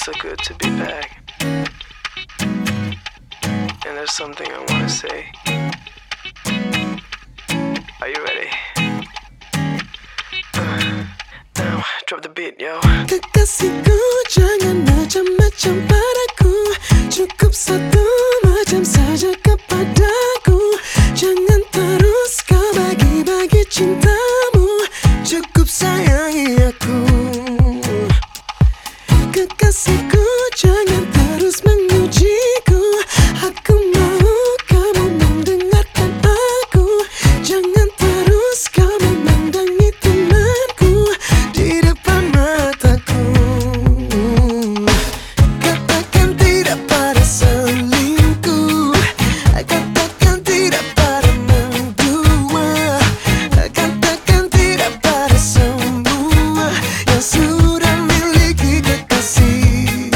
so good to be back. And there's something I wanna say. Are you ready? Now, drop the beat, yo. Kekasihku, jangan macam-macam padaku. Cukup satu macam saja kepadaku. Jangan terus kau bagi-bagi cintamu. Cukup sayangi aku. Kekasihku, jangan terus mengujiku. Aku mau kamu mendengarkan aku. Jangan terus kau memandangi temanku di depan mataku. Katakan tidak pada selingkuh. Katakan tidak pada mendua. Katakan tidak pada semua yang sudah miliki kekasih.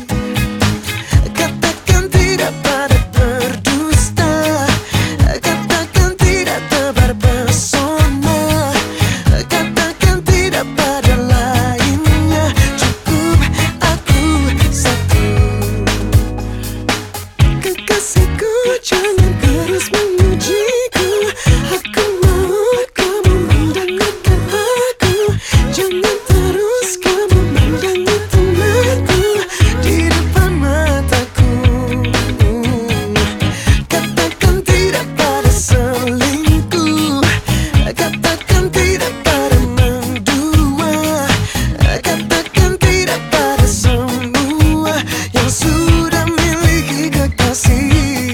Katakan tidak pada berdusta. Katakan tidak tebar pesona. Katakan tidak pada lainnya. Cukup aku satu. Kekasihku, jangan terus mengujiku. Aku mau kamu mendengarkan aku. Jangan terus kamu memandangi temanku di depan mataku. Katakan tidak pada selingkuh. Katakan tidak pada mendua. Katakan tidak pada semua yang sudah miliki kekasih.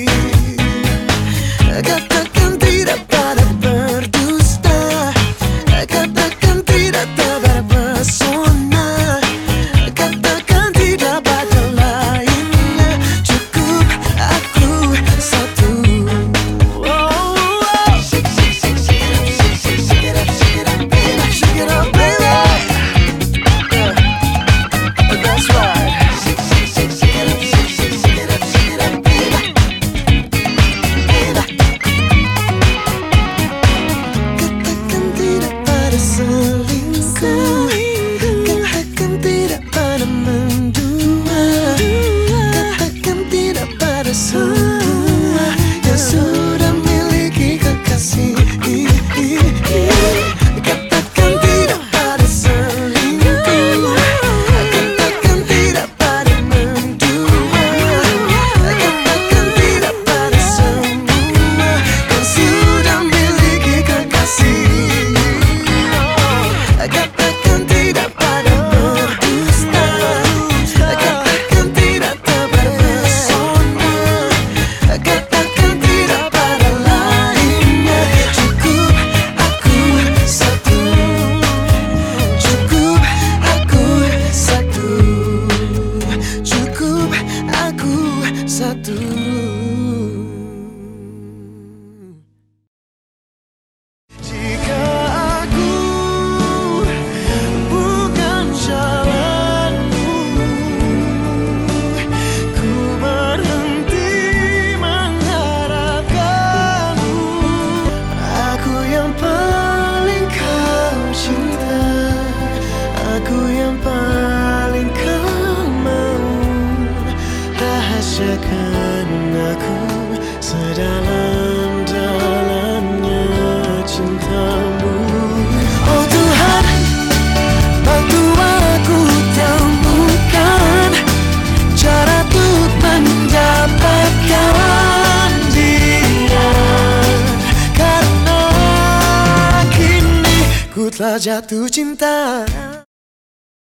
Katakan tidak pada berdusta. Katakan tidak tebar pesona. Katakan tidak pada lainnya. Cukup aku satu. Shake it up, shake it up, baby. Shake it up, baby. That's right. Shake it up, shake it up, baby. Katakan tidak pada selingkuh. Katakan tidak pada mendua. Katakan tidak pada semua yang sudah miliki kekasih. Katakan tidak pada selingkuh. Katakan tidak pada mendua. Katakan tidak pada semua yang sudah miliki kekasih. Katakan tidak pada berdusta. Katakan tidak tebar pesona. Katakan tidak pada lainnya. Cukup aku satu. Cukup aku satu. Cukup aku satu. Jika aku bukan jalanmu, ku berhenti mengharapkanmu. Aku yang paling kau cinta. Aku yang paling kau mau. Rahasiakan aku sedalam-dalamnya cintamu. Oh Tuhan, bantu aku temukan cara untuk mendapatkan dia. Karena kini ku telah jatuh cinta.